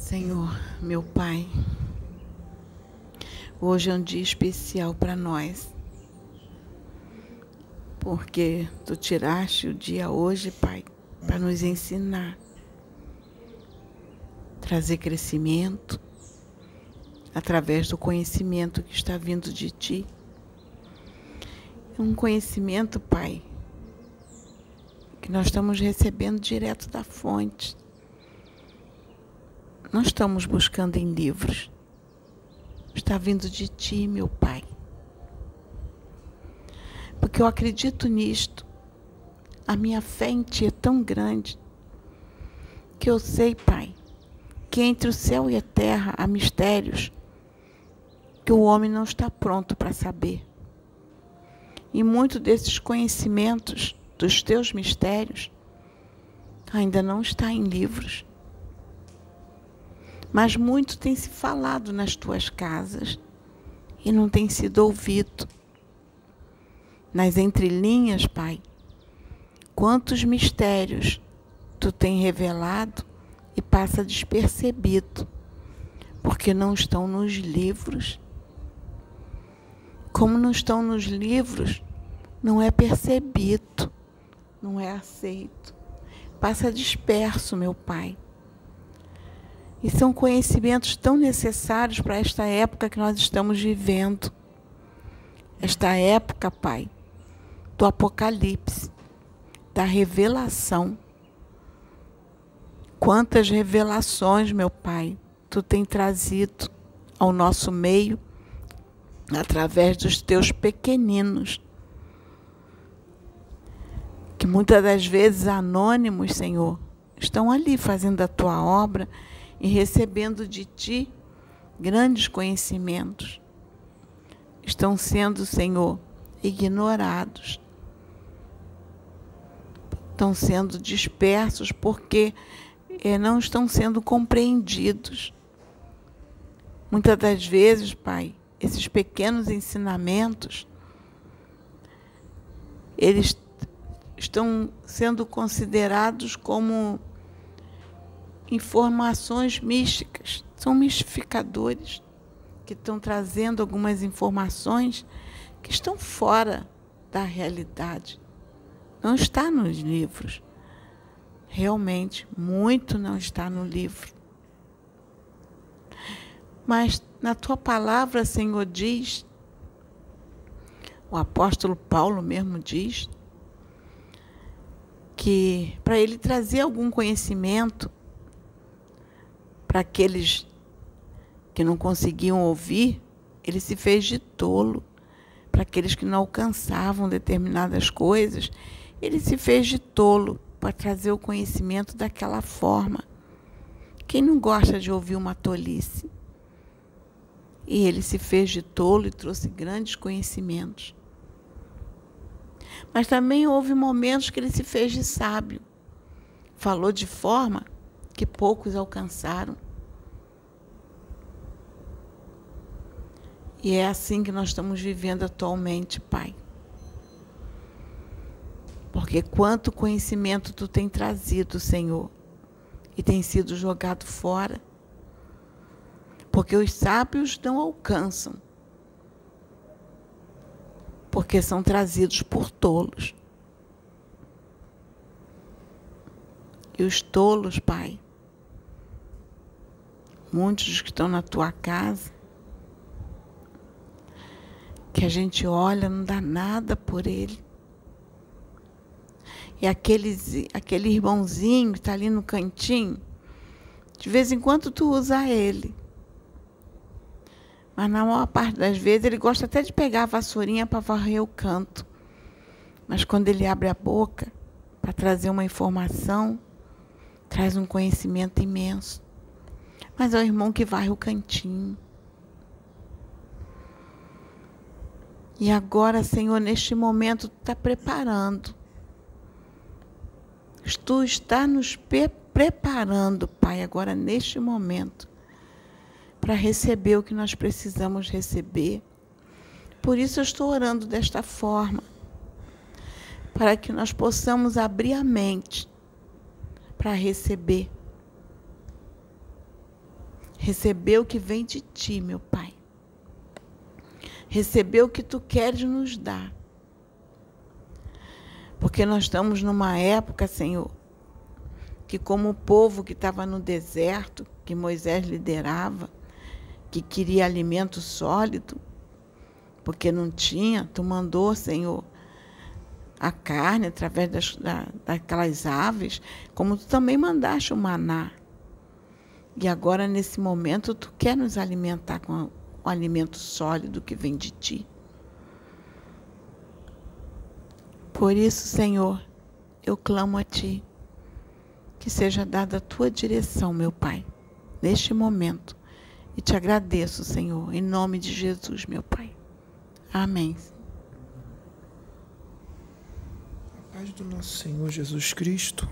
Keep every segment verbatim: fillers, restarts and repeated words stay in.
Senhor, meu Pai, hoje é um dia especial para nós, porque Tu tiraste o dia hoje, Pai, para nos ensinar, trazer crescimento através do conhecimento que está vindo de Ti. Um conhecimento, Pai, que nós estamos recebendo direto da fonte. Não estamos buscando em livros. Está vindo de Ti, meu Pai. Porque eu acredito nisto. A minha fé em Ti é tão grande que eu sei, Pai, que entre o céu e a terra há mistérios que o homem não está pronto para saber. E muito desses conhecimentos dos Teus mistérios ainda não está em livros. Mas muito tem se falado nas Tuas casas e não tem sido ouvido. Nas entrelinhas, Pai, quantos mistérios Tu tem revelado e passa despercebido, porque não estão nos livros. Como não estão nos livros, não é percebido, não é aceito. Passa disperso, meu Pai. E são conhecimentos tão necessários para esta época que nós estamos vivendo. Esta época, Pai, do Apocalipse, da revelação. Quantas revelações, meu Pai, Tu tem trazido ao nosso meio através dos Teus pequeninos, que muitas das vezes anônimos, Senhor, estão ali fazendo a Tua obra e recebendo de Ti grandes conhecimentos. Estão sendo, Senhor, ignorados. Estão sendo dispersos porque eh, não estão sendo compreendidos. Muitas das vezes, Pai, esses pequenos ensinamentos, eles estão sendo considerados como informações místicas. São mistificadores que estão trazendo algumas informações que estão fora da realidade. Não está nos livros. Realmente, muito não está no livro. Mas na Tua palavra, Senhor, diz, o apóstolo Paulo mesmo diz, que para ele trazer algum conhecimento para aqueles que não conseguiam ouvir, ele se fez de tolo. Para aqueles que não alcançavam determinadas coisas, ele se fez de tolo para trazer o conhecimento daquela forma. Quem não gosta de ouvir uma tolice? E ele se fez de tolo e trouxe grandes conhecimentos. Mas também houve momentos que ele se fez de sábio. Falou de forma que poucos alcançaram. E é assim que nós estamos vivendo atualmente, Pai. Porque quanto conhecimento Tu tem trazido, Senhor, e tem sido jogado fora. Porque os sábios não alcançam. Porque são trazidos por tolos. E os tolos, Pai, muitos que estão na Tua casa, que a gente olha, não dá nada por ele. E aqueles, aquele irmãozinho que está ali no cantinho, de vez em quando Tu usa ele. Mas na maior parte das vezes ele gosta até de pegar a vassourinha para varrer o canto. Mas quando ele abre a boca para trazer uma informação, traz um conhecimento imenso. Mas é o irmão que varre o cantinho. E agora, Senhor, neste momento, Tu está preparando. Tu está nos preparando, Pai, agora neste momento, para receber o que nós precisamos receber. Por isso eu estou orando desta forma, para que nós possamos abrir a mente para receber. receber o que vem de ti, meu Pai. Receber o que tu queres nos dar. Porque nós estamos numa época, Senhor, que como o povo que estava no deserto, que Moisés liderava, que queria alimento sólido, porque não tinha, tu mandou, Senhor, a carne através das, da, daquelas aves, como tu também mandaste o maná. E agora, nesse momento, tu quer nos alimentar com o alimento sólido que vem de ti. Por isso, Senhor, eu clamo a ti, que seja dada a tua direção, meu Pai, neste momento. E te agradeço, Senhor, em nome de Jesus, meu Pai. Amém. A paz do nosso Senhor Jesus Cristo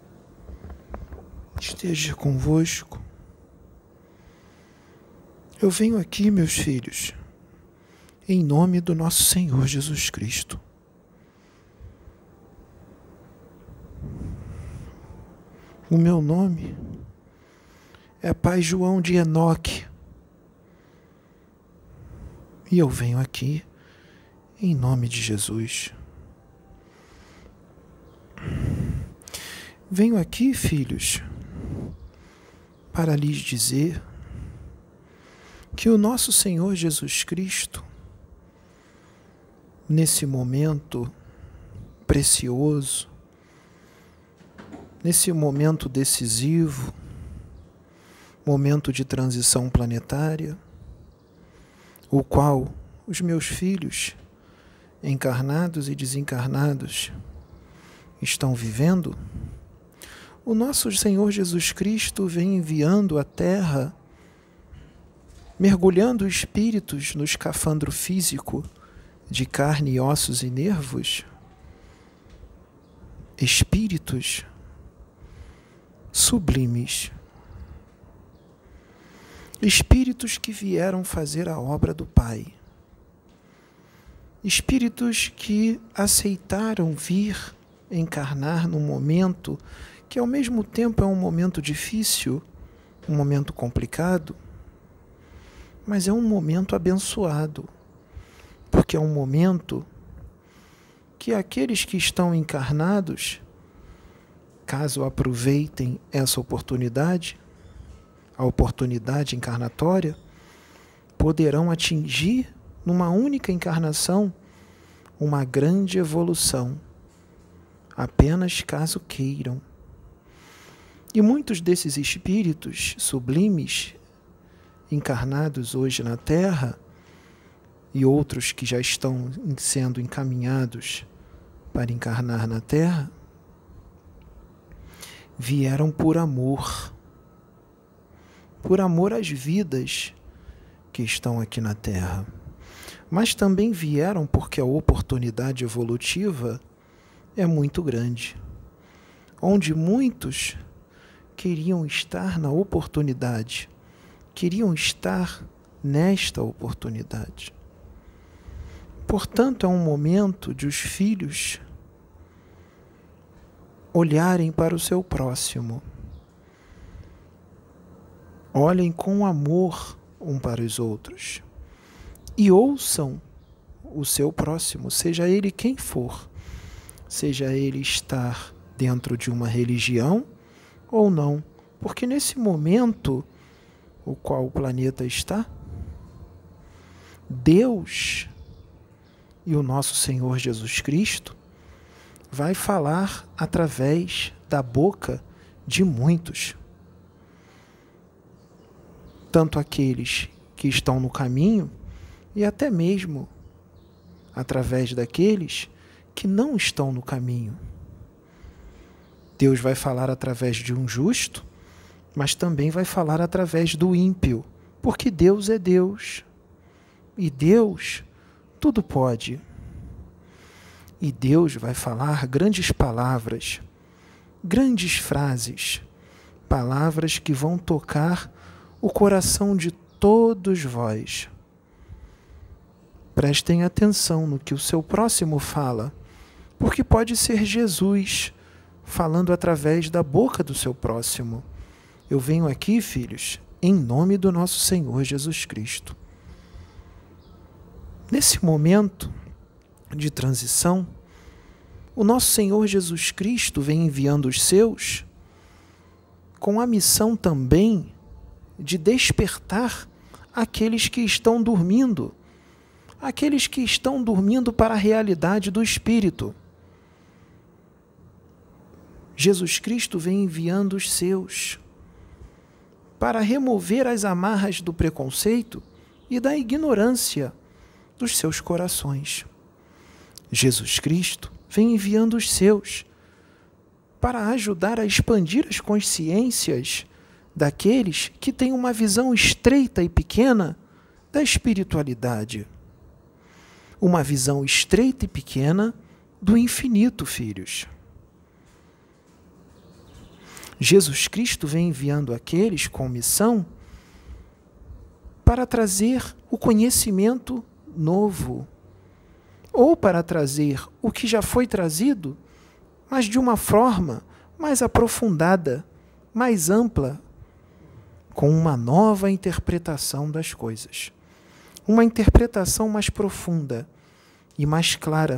esteja convosco. Eu venho aqui, meus filhos, em nome do nosso Senhor Jesus Cristo. O meu nome é Pai João de Enoque. E eu venho aqui em nome de Jesus. Venho aqui, filhos, para lhes dizer que o nosso Senhor Jesus Cristo, nesse momento precioso, nesse momento decisivo, momento de transição planetária, o qual os meus filhos, encarnados e desencarnados, estão vivendo, o nosso Senhor Jesus Cristo vem enviando à Terra, mergulhando espíritos no escafandro físico de carne, ossos e nervos, espíritos sublimes, espíritos que vieram fazer a obra do Pai, espíritos que aceitaram vir encarnar num momento que ao mesmo tempo é um momento difícil, um momento complicado, mas é um momento abençoado, porque é um momento que aqueles que estão encarnados, caso aproveitem essa oportunidade, a oportunidade encarnatória, poderão atingir numa única encarnação uma grande evolução, apenas caso queiram. E muitos desses espíritos sublimes, encarnados hoje na Terra, e outros que já estão sendo encaminhados para encarnar na Terra, vieram por amor, por amor às vidas que estão aqui na Terra. Mas também vieram porque a oportunidade evolutiva é muito grande, onde muitos queriam estar na oportunidade, queriam estar nesta oportunidade. Portanto, é um momento de os filhos olharem para o seu próximo. Olhem com amor um para os outros e ouçam o seu próximo, seja ele quem for, seja ele estar dentro de uma religião ou não, porque nesse momento o qual o planeta está, Deus e o nosso Senhor Jesus Cristo vai falar através da boca de muitos. Tanto aqueles que estão no caminho e até mesmo através daqueles que não estão no caminho. Deus vai falar através de um justo, mas também vai falar através do ímpio, porque Deus é Deus. E Deus tudo pode. E Deus vai falar grandes palavras, grandes frases, palavras que vão tocar o coração de todos vós. Prestem atenção no que o seu próximo fala, porque pode ser Jesus falando através da boca do seu próximo. Eu venho aqui, filhos, em nome do nosso Senhor Jesus Cristo. Nesse momento de transição, o nosso Senhor Jesus Cristo vem enviando os seus com a missão também de despertar aqueles que estão dormindo, aqueles que estão dormindo para a realidade do Espírito. Jesus Cristo vem enviando os seus para remover as amarras do preconceito e da ignorância dos seus corações. Jesus Cristo vem enviando os seus para ajudar a expandir as consciências daqueles que têm uma visão estreita e pequena da espiritualidade. Uma visão estreita e pequena do infinito, filhos. Jesus Cristo vem enviando aqueles com missão para trazer o conhecimento novo, ou para trazer o que já foi trazido, mas de uma forma mais aprofundada, mais ampla, com uma nova interpretação das coisas. Uma interpretação mais profunda e mais clara.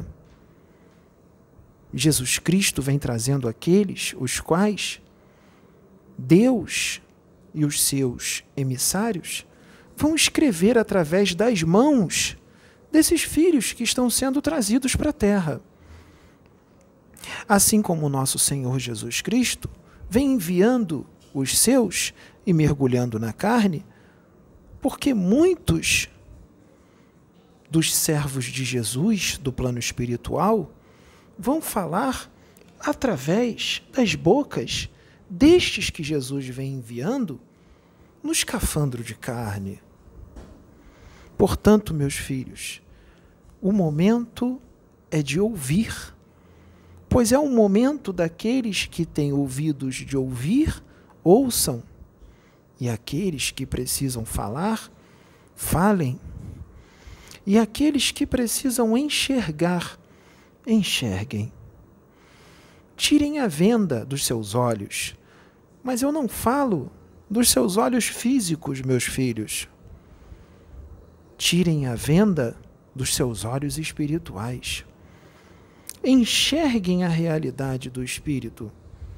Jesus Cristo vem trazendo aqueles os quais Deus e os seus emissários vão escrever através das mãos desses filhos que estão sendo trazidos para a terra. Assim como o nosso Senhor Jesus Cristo vem enviando os seus e mergulhando na carne, porque muitos dos servos de Jesus, do plano espiritual, vão falar através das bocas destes que Jesus vem enviando no escafandro de carne. Portanto, meus filhos, o momento é de ouvir, pois é o momento daqueles que têm ouvidos de ouvir, ouçam, e aqueles que precisam falar, falem, e aqueles que precisam enxergar, enxerguem. Tirem a venda dos seus olhos, mas eu não falo dos seus olhos físicos, meus filhos. Tirem a venda dos seus olhos espirituais. Enxerguem a realidade do Espírito.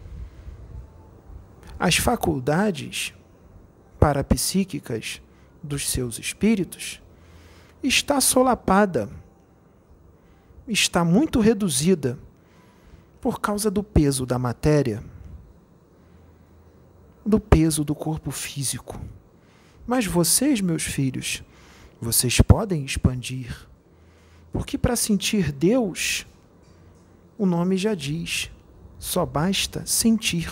As faculdades parapsíquicas dos seus espíritos está solapada, está muito reduzida por causa do peso da matéria, do peso do corpo físico. Mas vocês, meus filhos, vocês podem expandir, porque para sentir Deus, o nome já diz, só basta sentir.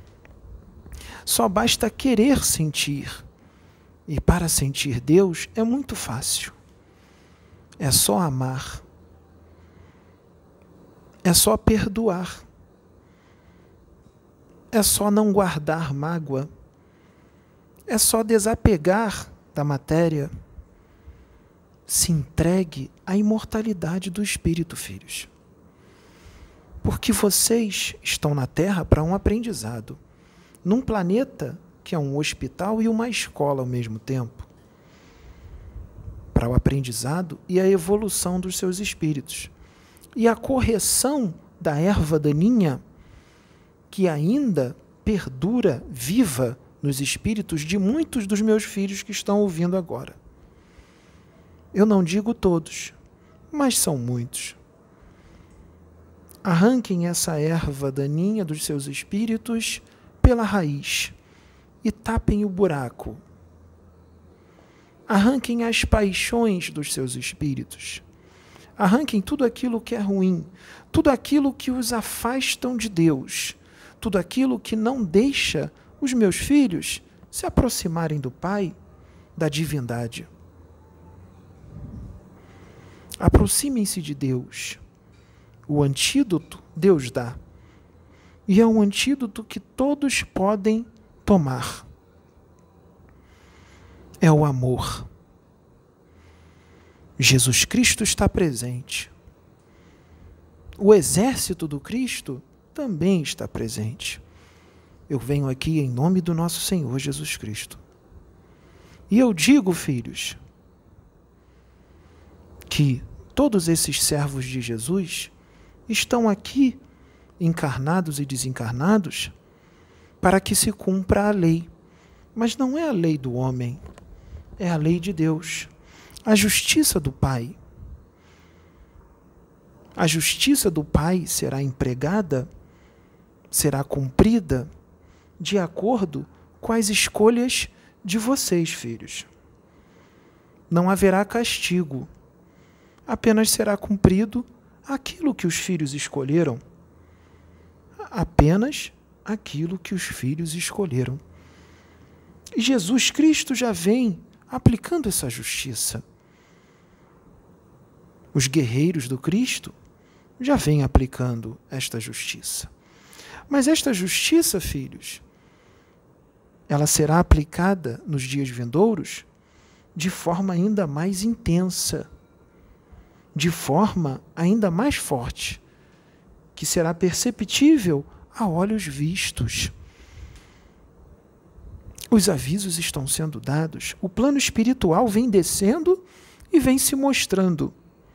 Só basta querer sentir. E para sentir Deus é muito fácil. É só amar. É só perdoar. É só não guardar mágoa. É só desapegar da matéria. Se entregue à imortalidade do Espírito, filhos. Porque vocês estão na Terra para um aprendizado. Num planeta que é um hospital e uma escola ao mesmo tempo. Para o aprendizado e a evolução dos seus espíritos. E a correção da erva daninha que ainda perdura viva nos espíritos de muitos dos meus filhos que estão ouvindo agora. Eu não digo todos, mas são muitos. Arranquem essa erva daninha dos seus espíritos pela raiz e tapem o buraco. Arranquem as paixões dos seus espíritos. Arranquem tudo aquilo que é ruim, tudo aquilo que os afastam de Deus, tudo aquilo que não deixa os meus filhos se aproximarem do Pai, da divindade. Aproximem-se de Deus. O antídoto Deus dá. E é um antídoto que todos podem tomar. É o amor. Jesus Cristo está presente. O exército do Cristo também está presente. Eu venho aqui em nome do nosso Senhor Jesus Cristo. E eu digo, filhos, que todos esses servos de Jesus estão aqui, encarnados e desencarnados, para que se cumpra a lei. Mas não é a lei do homem, é a lei de Deus, a justiça do Pai. A justiça do Pai será empregada, será cumprida de acordo com as escolhas de vocês, filhos. Não haverá castigo, apenas será cumprido aquilo que os filhos escolheram. Apenas aquilo que os filhos escolheram. E Jesus Cristo já vem aplicando essa justiça. Os guerreiros do Cristo já vêm aplicando esta justiça. Mas esta justiça, filhos, ela será aplicada nos dias vindouros de forma ainda mais intensa, de forma ainda mais forte, que será perceptível a olhos vistos. Os avisos estão sendo dados, o plano espiritual vem descendo e vem se mostrando.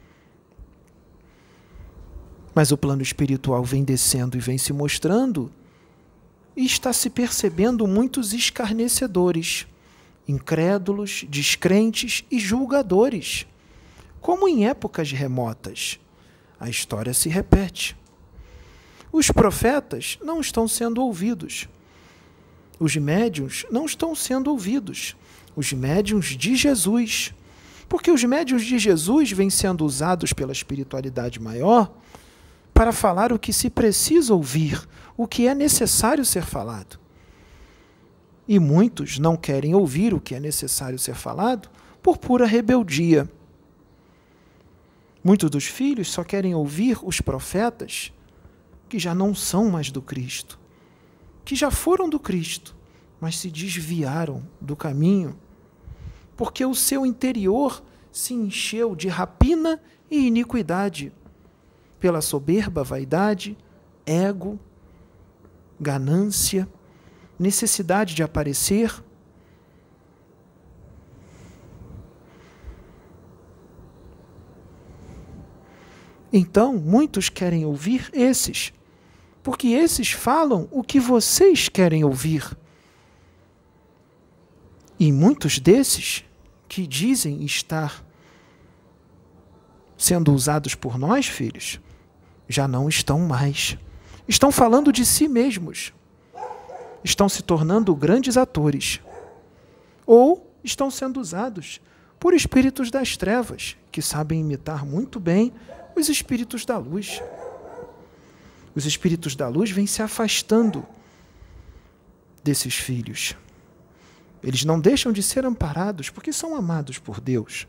Mas o plano espiritual vem descendo e vem se mostrando e está se percebendo muitos escarnecedores, incrédulos, descrentes e julgadores, como em épocas remotas. A história se repete. Os profetas não estão sendo ouvidos. Os médiuns não estão sendo ouvidos. Os médiuns de Jesus. Porque os médiuns de Jesus vêm sendo usados pela espiritualidade maior para falar o que se precisa ouvir, o que é necessário ser falado. E muitos não querem ouvir o que é necessário ser falado por pura rebeldia. Muitos dos filhos só querem ouvir os profetas que já não são mais do Cristo, que já foram do Cristo, mas se desviaram do caminho, porque o seu interior se encheu de rapina e iniquidade, pela soberba, vaidade, ego, ganância, necessidade de aparecer. Então, muitos querem ouvir esses, porque esses falam o que vocês querem ouvir. E muitos desses que dizem estar sendo usados por nós, filhos, já não estão mais. Estão falando de si mesmos. Estão se tornando grandes atores. Ou estão sendo usados por espíritos das trevas, que sabem imitar muito bem os espíritos da luz. Os espíritos da luz vêm se afastando desses filhos. Eles não deixam de ser amparados porque são amados por Deus.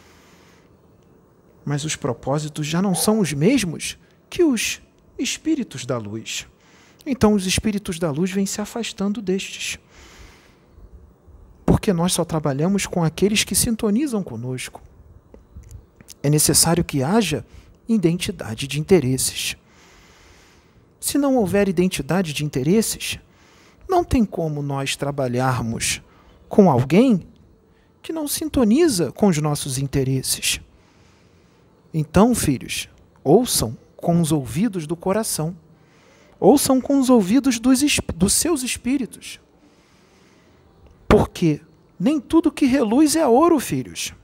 Mas os propósitos já não são os mesmos que os espíritos da luz. Então os espíritos da luz vêm se afastando destes. Porque nós só trabalhamos com aqueles que sintonizam conosco. É necessário que haja identidade de interesses. Se não houver identidade de interesses, não tem como nós trabalharmos com alguém que não sintoniza com os nossos interesses. Então, filhos, ouçam com os ouvidos do coração. Ouçam com os ouvidos dos, dos seus espíritos. Porque nem tudo que reluz é ouro, filhos.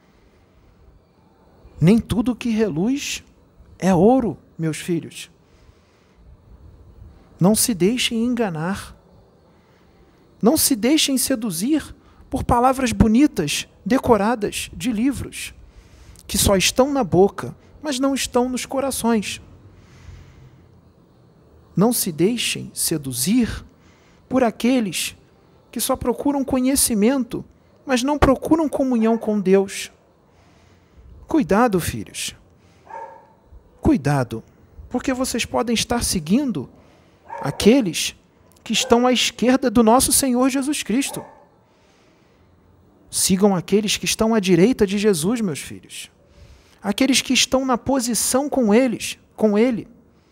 Nem tudo que reluz é ouro, meus filhos. Não se deixem enganar. Não se deixem seduzir por palavras bonitas, decoradas de livros, que só estão na boca, mas não estão nos corações. Não se deixem seduzir por aqueles que só procuram conhecimento, mas não procuram comunhão com Deus. Cuidado, filhos. Cuidado, porque vocês podem estar seguindo aqueles que estão à esquerda do nosso Senhor Jesus Cristo. Sigam aqueles que estão à direita de Jesus, meus filhos. Aqueles que estão na posição com eles, com Ele.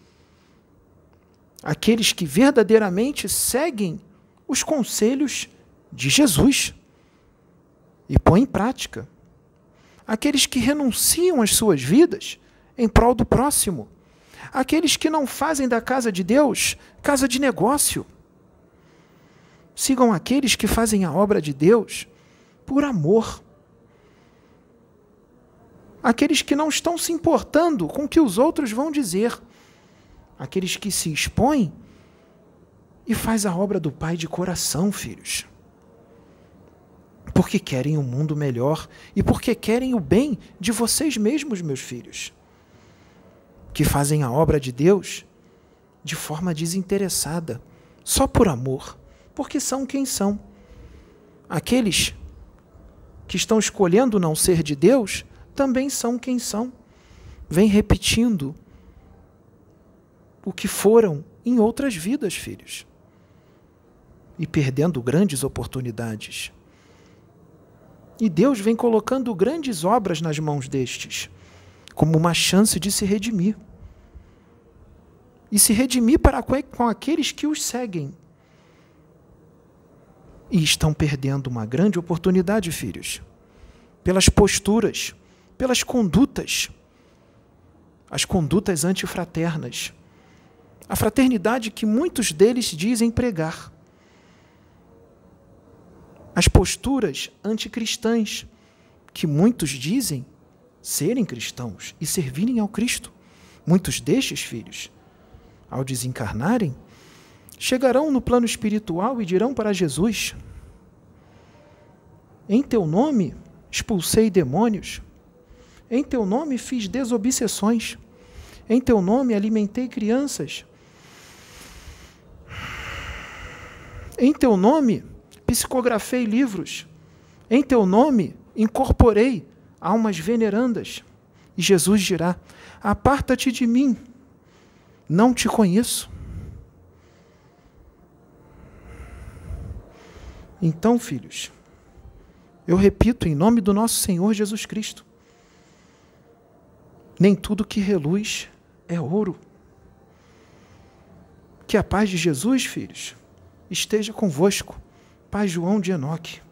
Aqueles que verdadeiramente seguem os conselhos de Jesus. e põe em prática. Aqueles que renunciam às suas vidas em prol do próximo. Aqueles que não fazem da casa de Deus casa de negócio. Sigam aqueles que fazem a obra de Deus por amor. Aqueles que não estão se importando com o que os outros vão dizer. Aqueles que se expõem e faz a obra do Pai de coração, filhos. Porque querem um mundo melhor e porque querem o bem de vocês mesmos, meus filhos. Que fazem a obra de Deus de forma desinteressada, só por amor, porque são quem são. Aqueles que estão escolhendo não ser de Deus também são quem são. Vêm repetindo o que foram em outras vidas, filhos. E perdendo grandes oportunidades. E Deus vem colocando grandes obras nas mãos destes, como uma chance de se redimir. E se redimir para com aqueles que os seguem. E estão perdendo uma grande oportunidade, filhos, pelas posturas, pelas condutas, as condutas antifraternas, a fraternidade que muitos deles dizem pregar, as posturas anticristãs, que muitos dizem serem cristãos e servirem ao Cristo. Muitos destes filhos, ao desencarnarem, chegarão no plano espiritual e dirão para Jesus: em teu nome expulsei demônios, em teu nome fiz desobsessões, em teu nome alimentei crianças, em teu nome psicografei livros, em teu nome incorporei almas venerandas. E Jesus dirá: aparta-te de mim, não te conheço. Então, filhos, eu repito em nome do nosso Senhor Jesus Cristo, nem tudo que reluz é ouro. Que a paz de Jesus, filhos, esteja convosco. Pai João de Enoque.